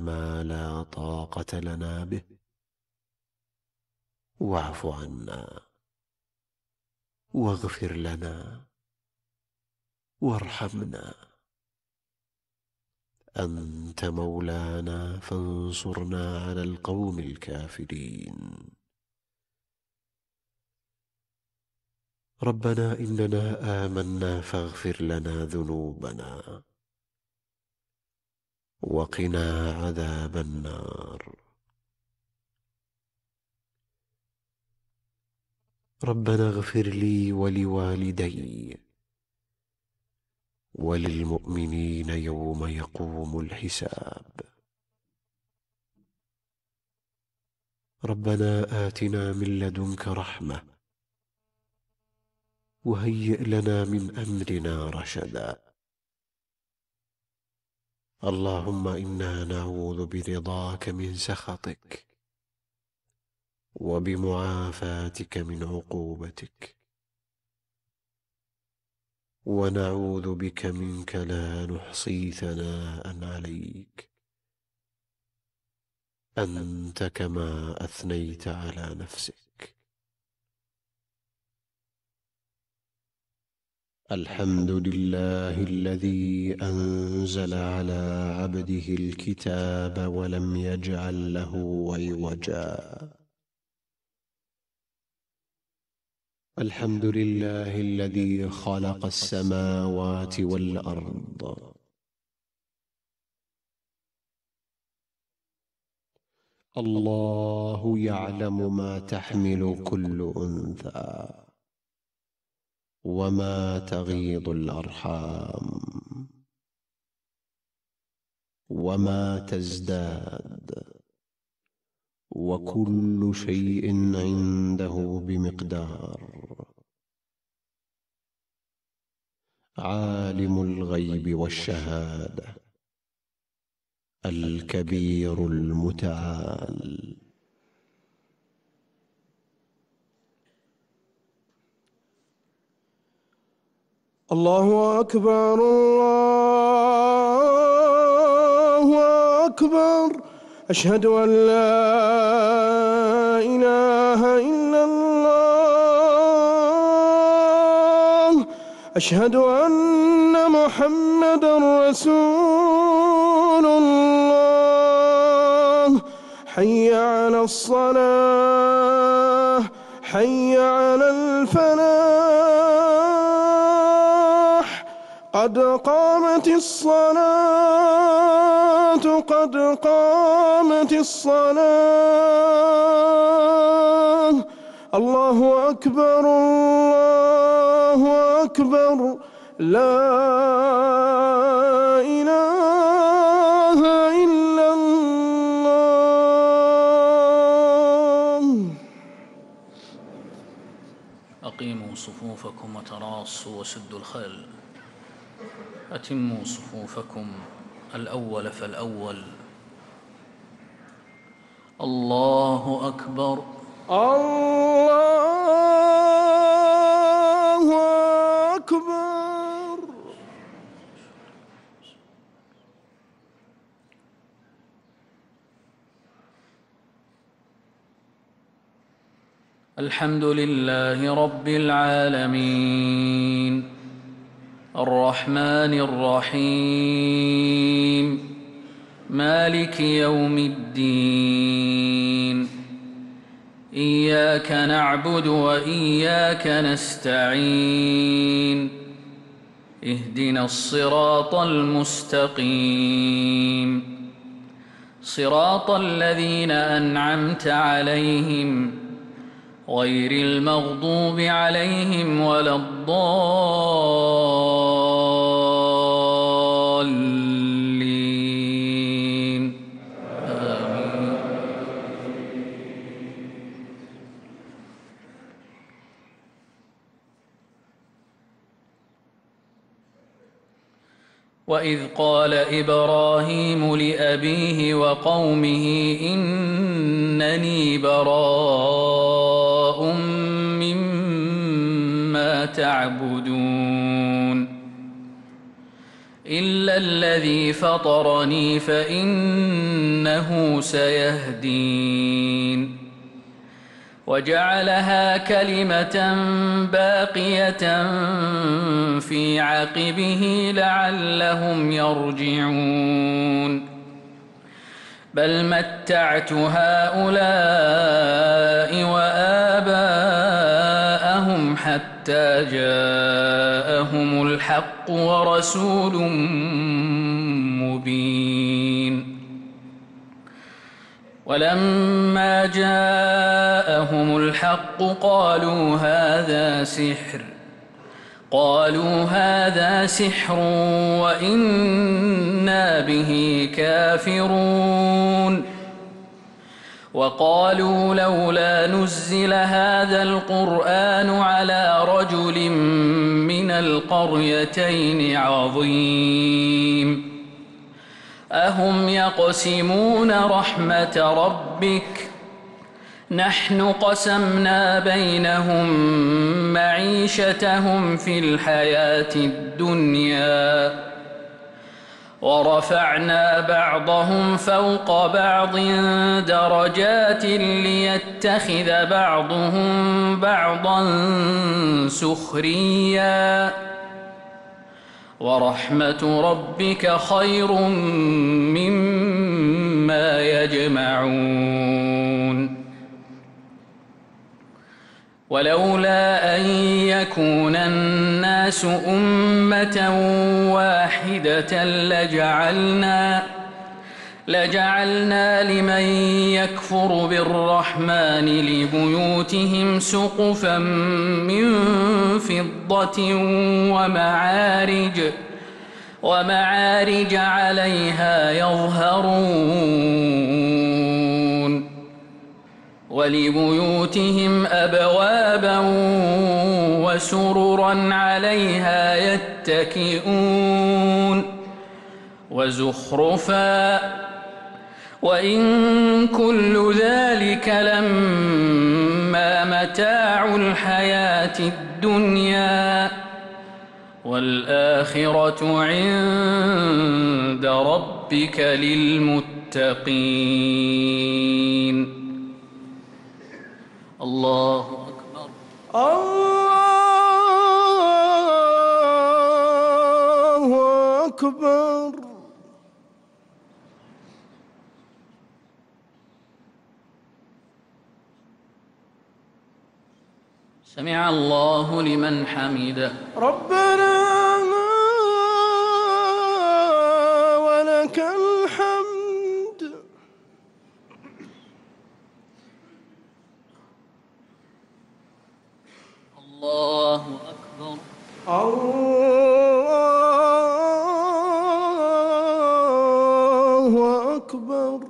ما لا طاقة لنا به، واعف عنا واغفر لنا وارحمنا. أنت مولانا فانصرنا على القوم الكافرين. ربنا إننا آمنا فاغفر لنا ذنوبنا وقنا عذاب النار. ربنا اغفر لي ولوالدي وللمؤمنين يوم يقوم الحساب. ربنا آتنا من لدنك رحمة وهيئ لنا من أمرنا رشدا. اللهم إنا نعوذ برضاك من سخطك وبمعافاتك من عقوبتك، ونعوذ بك منك لا نحصي ثناء عليك، أنت كما أثنيت على نفسك. الحمد لله الذي أنزل على عبده الكتاب ولم يجعل له عوجا. الحمد لله الذي خلق السماوات والأرض. الله يعلم ما تحمل كل أنثى وما تغيض الأرحام وما تزداد، وكل شيء عنده بمقدار. عالم الغيب والشهادة الكبير المتعال. الله أكبر الله أكبر. أشهد أن لا إله إلا الله. أشهد أن محمدًا رسول الله. حي على الصلاة، حي على الفلاح. قد قامت الصلاة، قد قامت الصلاة. الله أكبر الله أكبر. لا إله إلا الله. أقيموا صفوفكم وتراصوا وسدوا الخلل. أتموا صفوفكم الأول فالأول. الله أكبر. الله أكبر. الحمد لله رب العالمين الرحمن الرحيم مالك يوم الدين. إياك نعبد وإياك نستعين. اهدنا الصراط المستقيم، صراط الذين أنعمت عليهم غير المغضوب عليهم ولا الضالين. آمين. وإذ قال إبراهيم لأبيه وقومه إنني براء مما تعبدون إلا الذي فطرني فإنه سيهدين وجعلها كلمة باقية في عقبه لعلهم يرجعون بل متعت هؤلاء وآباءهم حتى جاءهم الحق ورسول مبين ولما جاءهم الحق قالوا هذا سحر وإنا به كافرون وقالوا لولا نزل هذا القرآن على رجل من القريتين عظيم أهم يقسمون رحمة ربك نحن قسمنا بينهم معيشتهم في الحياة الدنيا ورفعنا بعضهم فوق بعض درجات ليتخذ بعضهم بعضا سخريا ورحمة ربك خير مما يجمعون ولولا أن يكون الناس أمة واحدة لجعلنا لمن يكفر بالرحمن لبيوتهم سقفا من فضة ومعارج عليها يظهرون ولبيوتهم أبوابا وسررا عليها يتكئون وزخرفا وإن كل ذلك لما متاع الحياة الدنيا والآخرة عند ربك للمتقين الله أكبر الله أكبر سمع الله لمن حمده ربنا ولك الحمد الله أكبر الله أكبر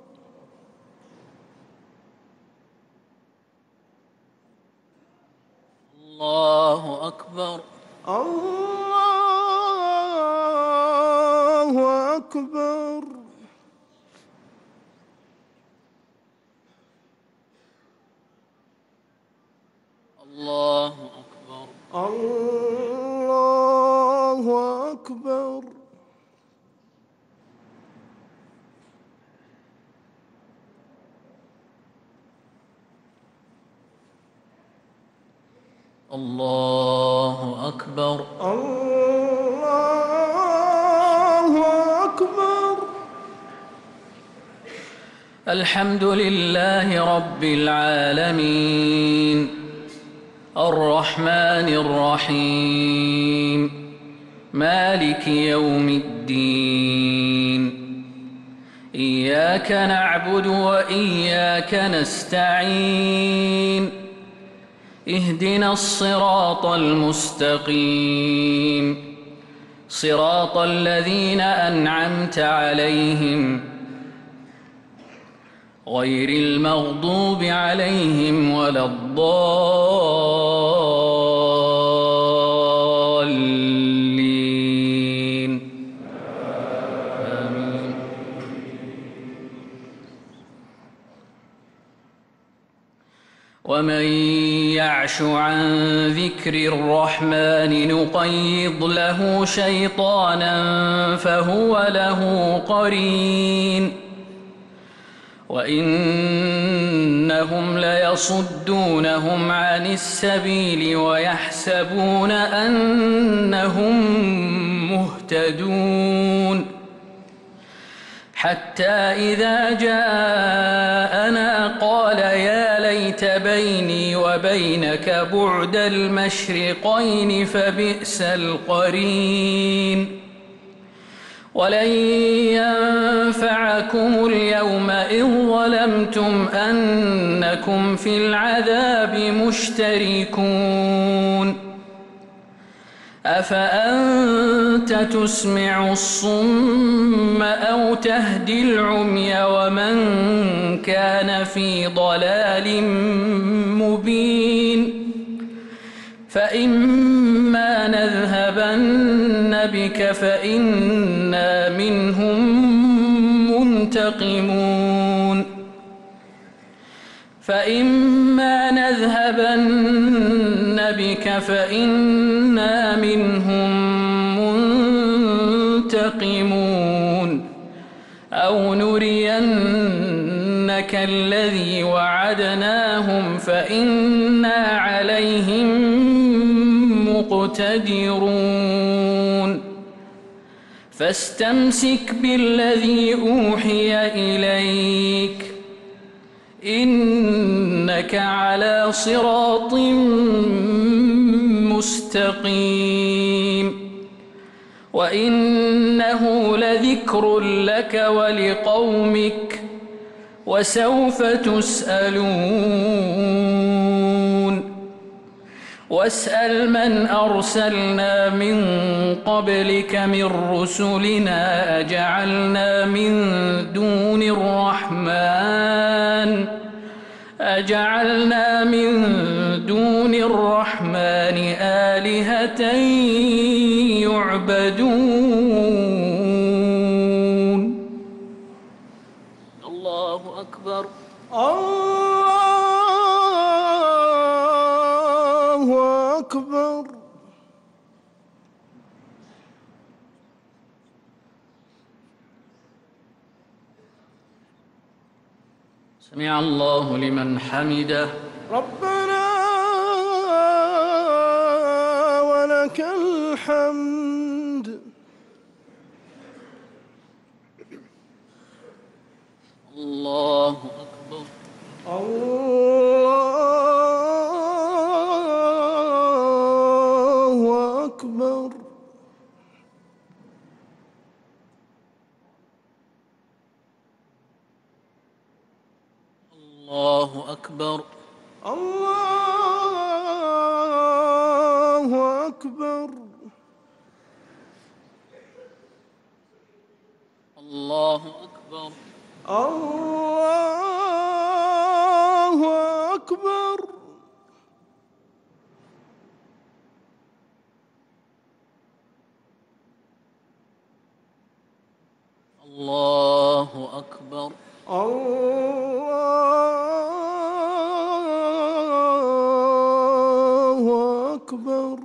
الله أكبر الله أكبر الله أكبر الله أكبر الله أكبر الله أكبر الحمد لله رب العالمين الرحمن الرحيم مالك يوم الدين إياك نعبد وإياك نستعين اهدنا الصراط المستقيم صراط الذين أنعمت عليهم غير المغضوب عليهم ولا الضالين آمين ومن يعش عن ذكر الرحمن نقيض له شيطانا فهو له قرين وإنهم ليصدونهم عن السبيل ويحسبون أنهم مهتدون حتى إذا جاءنا قال يا ليت بيني وبينك بعد المشرقين فبئس القرين ولن ينفعكم اليوم إذ ظلمتم أنكم في العذاب مشتركون أفأنت تسمع الصم أو تهدي العمي ومن كان في ضلال مبين فإما نذهبن بك فإنا منهم منتقمون فإما نذهبن بك فإنا منهم منتقمون أو نرينك الذي وعدناهم فإنا عليهم مقتدرون فاستمسك بالذي أوحي إليك إنك على صراط مستقيم وإنه لذكر لك ولقومك وسوف تسألون واسأل من أرسلنا من قبلك من رسلنا أجعلنا من دون الرحمن آلهة يعبدون الله أكبر الله أكبر سمع الله لمن حمده ربنا ولك الحمد الله أكبر الله أكبر الله أكبر الله أكبر الله أكبر الله أكبر الله أكبر الله أكبر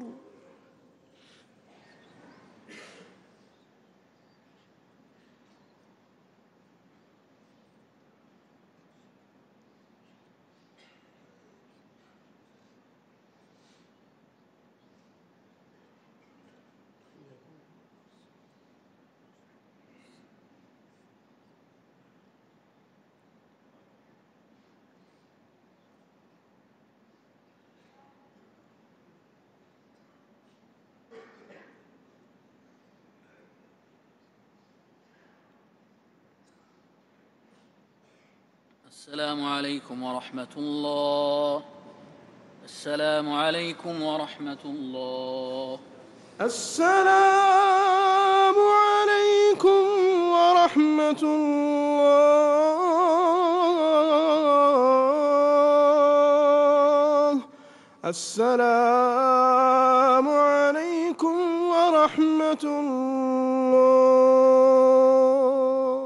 السلام عليكم ورحمة الله. السلام عليكم ورحمة الله. السلام عليكم ورحمة الله. السلام عليكم ورحمة الله.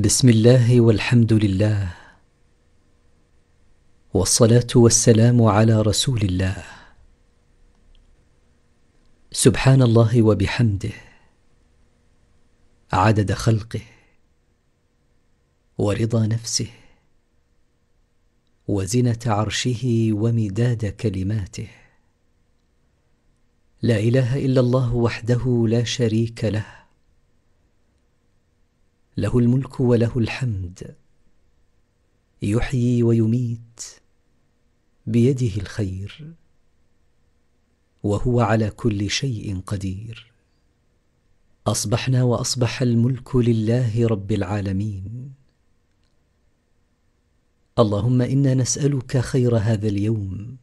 بسم الله والحمد لله، والصلاة والسلام على رسول الله. سبحان الله وبحمده، عدد خلقه ورضا نفسه وزنة عرشه ومداد كلماته. لا إله إلا الله وحده لا شريك له، له الملك وله الحمد، يحيي ويميت، بيده الخير، وهو على كل شيء قدير. أصبحنا وأصبح الملك لله رب العالمين. اللهم إنا نسألك خير هذا اليوم،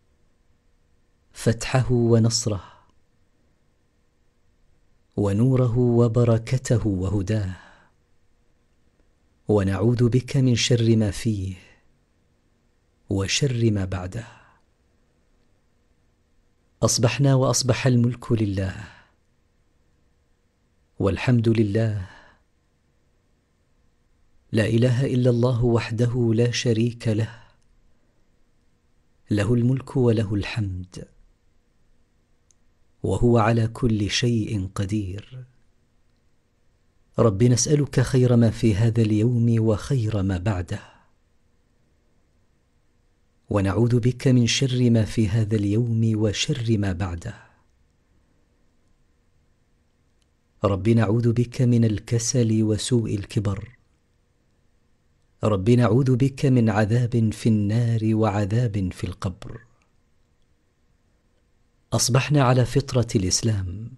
فتحه ونصره ونوره وبركته وهداه، ونعوذ بك من شر ما فيه وشر ما بعده. أصبحنا وأصبح الملك لله، والحمد لله، لا إله إلا الله وحده لا شريك له، له الملك وله الحمد، وهو على كل شيء قدير. رب نسألك خير ما في هذا اليوم وخير ما بعده، ونعوذ بك من شر ما في هذا اليوم وشر ما بعده. رب نعوذ بك من الكسل وسوء الكبر. رب نعوذ بك من عذاب في النار وعذاب في القبر. أصبحنا على فطرة الإسلام،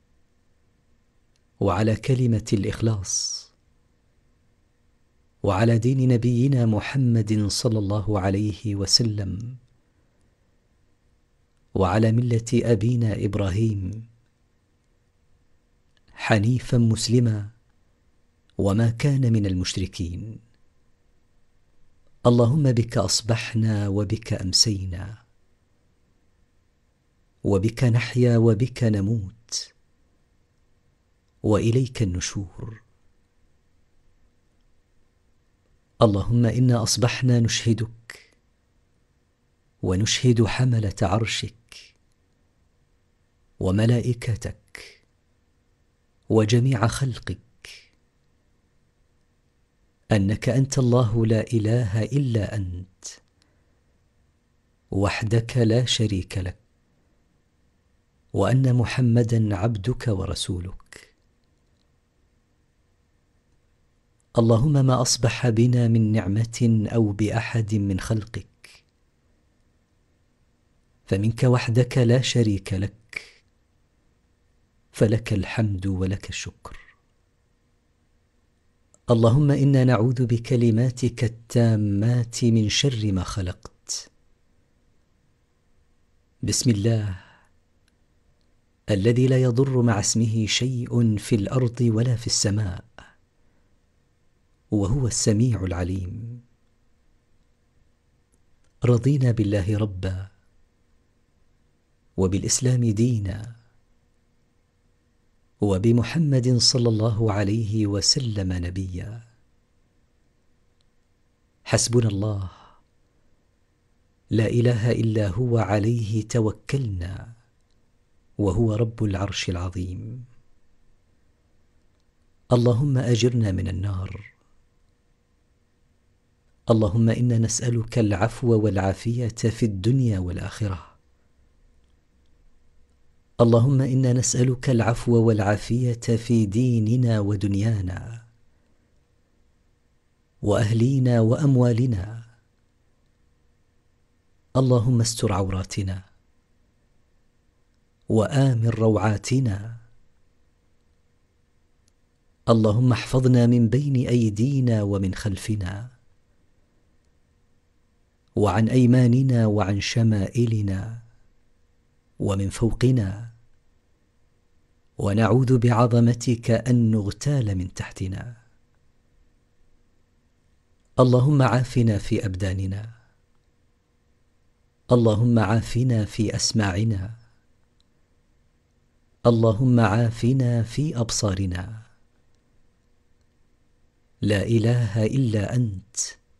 وعلى كلمة الإخلاص، وعلى دين نبينا محمد صلى الله عليه وسلم، وعلى ملة أبينا إبراهيم، حنيفا مسلما وما كان من المشركين. اللهم بك أصبحنا وبك أمسينا، وبك نحيا وبك نموت، وإليك النشور. اللهم إنا أصبحنا نشهدك ونشهد حملة عرشك وملائكتك وجميع خلقك أنك أنت الله لا إله إلا أنت، وحدك لا شريك لك، وأن محمدا عبدك ورسولك. اللهم ما أصبح بنا من نعمة أو بأحد من خلقك فمنك وحدك لا شريك لك، فلك الحمد ولك الشكر. اللهم إنا نعوذ بكلماتك التامات من شر ما خلقت. بسم الله الذي لا يضر مع اسمه شيء في الأرض ولا في السماء، وهو السميع العليم. رضينا بالله ربا، وبالإسلام دينا، وبمحمد صلى الله عليه وسلم نبيا. حسبنا الله، لا إله إلا هو، عليه توكلنا، وهو رب العرش العظيم. اللهم أجرنا من النار. اللهم إنا نسألك العفو والعافية في الدنيا والآخرة. اللهم إنا نسألك العفو والعافية في ديننا ودنيانا وأهلينا وأموالنا. اللهم استر عوراتنا وآمن روعاتنا. اللهم احفظنا من بين أيدينا ومن خلفنا وعن أيماننا وعن شمائلنا ومن فوقنا، ونعوذ بعظمتك أن نغتال من تحتنا. اللهم عافنا في أبداننا. اللهم عافنا في أسماعنا. اللهم عافنا في أبصارنا. لا إله إلا أنت.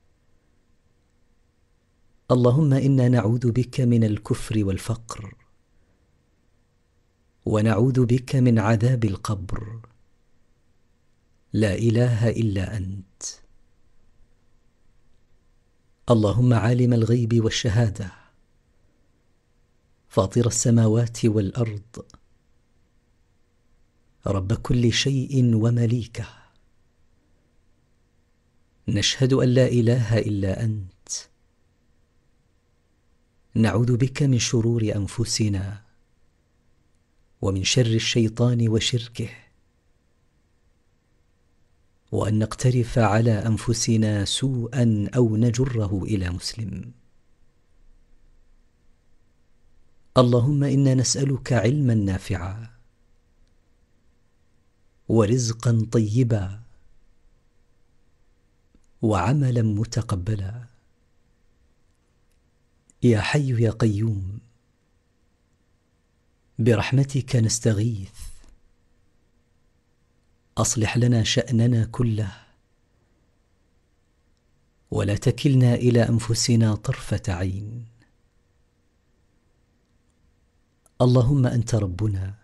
اللهم إنا نعوذ بك من الكفر والفقر، ونعوذ بك من عذاب القبر. لا إله إلا أنت. اللهم عالم الغيب والشهادة، فاطر السماوات والأرض، رب كل شيء ومليكه، نشهد أن لا إله إلا أنت. نعوذ بك من شرور أنفسنا ومن شر الشيطان وشركه، وأن نقترف على أنفسنا سوءا أو نجره إلى مسلم. اللهم إنا نسألك علما نافعا، ورزقا طيبا، وعملا متقبلا. يا حي يا قيوم، برحمتك نستغيث. أصلح لنا شأننا كله، ولا تكلنا إلى أنفسنا طرفة عين. اللهم أنت ربنا،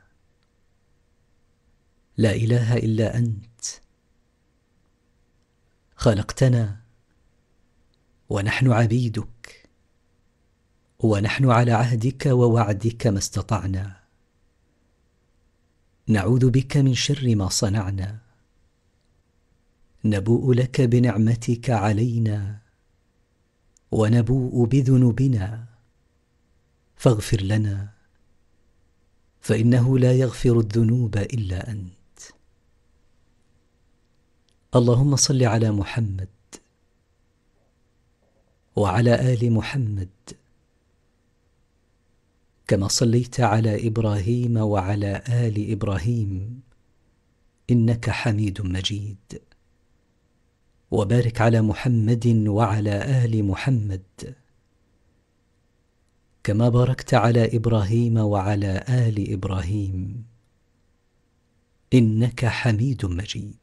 لا إله إلا أنت. خلقتنا ونحن عبيدك، ونحن على عهدك ووعدك ما استطعنا. نعوذ بك من شر ما صنعنا، نبوء لك بنعمتك علينا، ونبوء بذنوبنا، فاغفر لنا، فإنه لا يغفر الذنوب إلا أنت. اللهم صل على محمد وعلى آل محمد، كما صليت على إبراهيم وعلى آل إبراهيم إنك حميد مجيد. وبارك على محمد وعلى آل محمد، كما باركت على إبراهيم وعلى آل إبراهيم إنك حميد مجيد.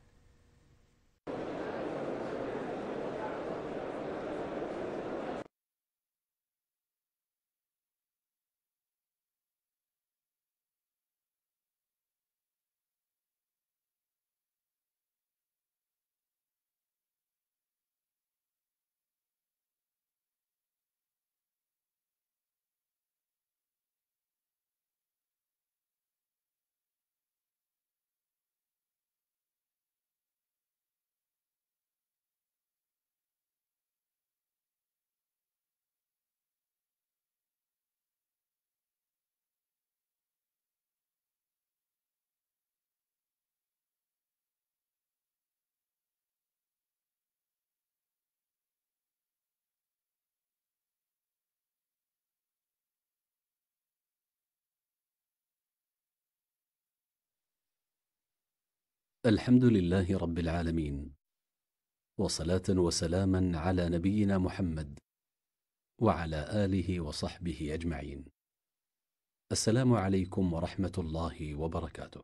الحمد لله رب العالمين، وصلاة وسلاما على نبينا محمد وعلى آله وصحبه أجمعين. السلام عليكم ورحمة الله وبركاته.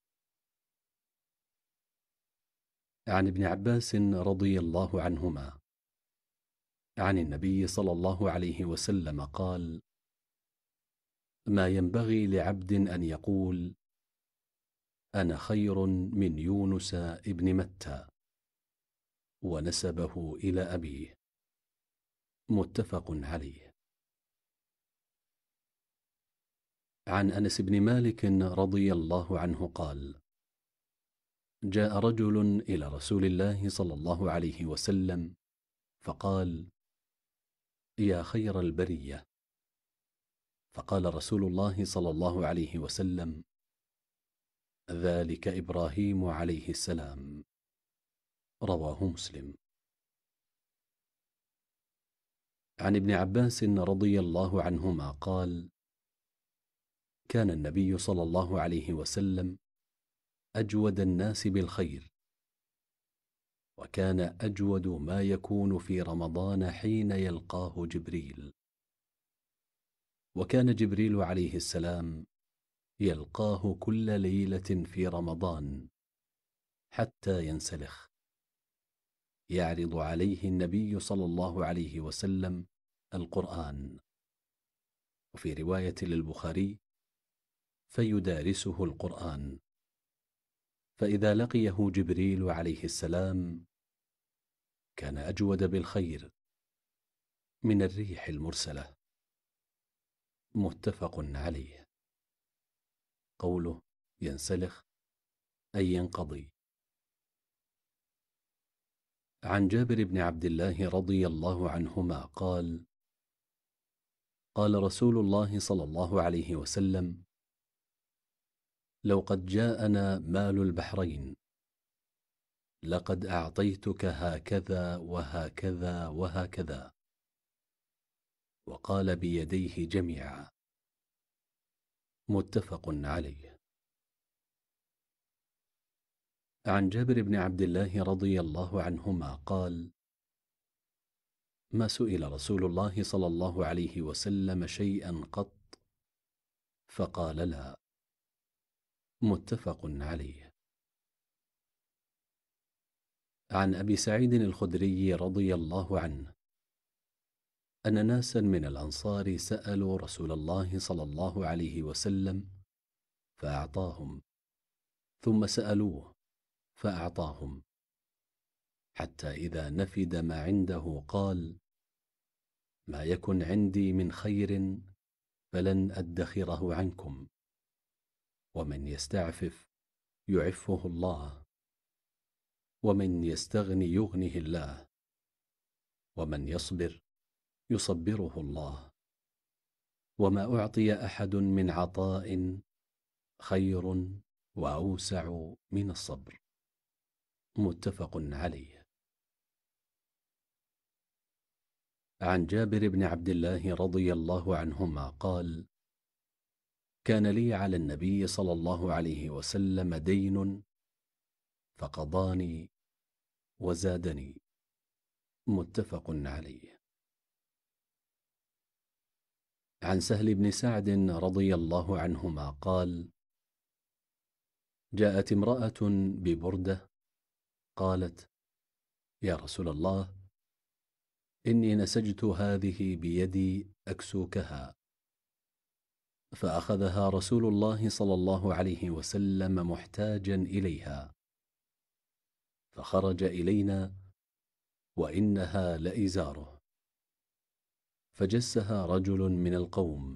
عن ابن عباس رضي الله عنهما عن النبي صلى الله عليه وسلم قال: ما ينبغي لعبد أن يقول أنا خير من يونس ابن متى، ونسبه إلى أبيه. متفق عليه. عن أنس بن مالك رضي الله عنه قال: جاء رجل إلى رسول الله صلى الله عليه وسلم فقال: يا خير البرية. فقال رسول الله صلى الله عليه وسلم: ذلك إبراهيم عليه السلام. رواه مسلم. عن ابن عباس رضي الله عنهما قال: كان النبي صلى الله عليه وسلم أجود الناس بالخير، وكان أجود ما يكون في رمضان حين يلقاه جبريل، وكان جبريل عليه السلام يلقاه كل ليلة في رمضان حتى ينسلخ، يعرض عليه النبي صلى الله عليه وسلم القرآن. وفي رواية للبخاري: فيدارسه القرآن، فإذا لقيه جبريل عليه السلام كان أجود بالخير من الريح المرسلة. متفق عليه. قوله ينسلخ أي ينقضي. عن جابر بن عبد الله رضي الله عنهما قال: قال رسول الله صلى الله عليه وسلم: لو قد جاءنا مال البحرين لقد أعطيتك هكذا وهكذا وهكذا. وقال بيديه جميعا. متفق عليه. عن جابر بن عبد الله رضي الله عنهما قال: ما سئل رسول الله صلى الله عليه وسلم شيئا قط فقال لا. متفق عليه. عن أبي سعيد الخدري رضي الله عنه أن ناسا من الأنصار سألوا رسول الله صلى الله عليه وسلم فأعطاهم، ثم سألوه فأعطاهم، حتى إذا نفد ما عنده قال: ما يكن عندي من خير فلن أدخره عنكم، ومن يستعفف يعفه الله، ومن يستغني يغنه الله، ومن يصبر يصبره الله، وما أعطي أحد من عطاء خير وأوسع من الصبر. متفق عليه. عن جابر بن عبد الله رضي الله عنهما قال: كان لي على النبي صلى الله عليه وسلم دين فقضاني وزادني. متفق عليه. عن سهل بن سعد رضي الله عنهما قال: جاءت امرأة ببردة قالت: يا رسول الله، إني نسجت هذه بيدي أكسوكها. فأخذها رسول الله صلى الله عليه وسلم محتاجا إليها، فخرج إلينا وإنها لإزاره، فجسها رجل من القوم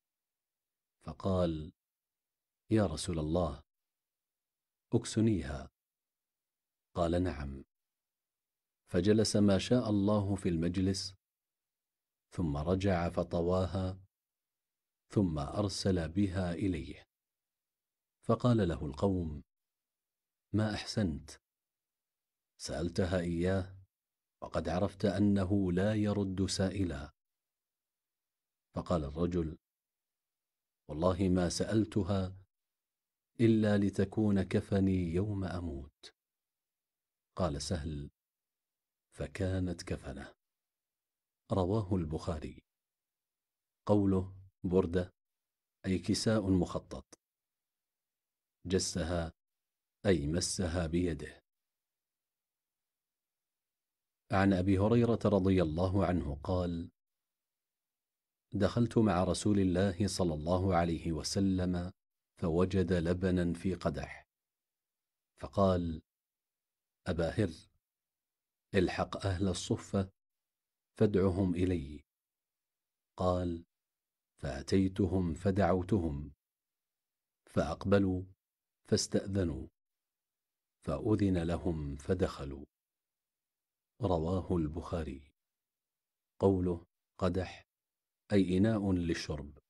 فقال: يا رسول الله، أكسنيها. قال: نعم. فجلس ما شاء الله في المجلس، ثم رجع فطواها، ثم أرسل بها إليه، فقال له القوم: ما أحسنت، سألتها إياه وقد عرفت أنه لا يرد سائلا. فقال الرجل: والله ما سألتها إلا لتكون كفني يوم أموت. قال سهل: فكانت كفنه. رواه البخاري. قوله بردة أي كساء مخطط. جسها أي مسها بيده. عن أبي هريرة رضي الله عنه قال: دخلت مع رسول الله صلى الله عليه وسلم فوجد لبنا في قدح، فقال: أبا هر، الحق أهل الصفة فادعهم إلي. قال: فأتيتهم فدعوتهم، فأقبلوا فاستأذنوا، فأذن لهم فدخلوا. رواه البخاري. قوله قدح أي إناء للشرب.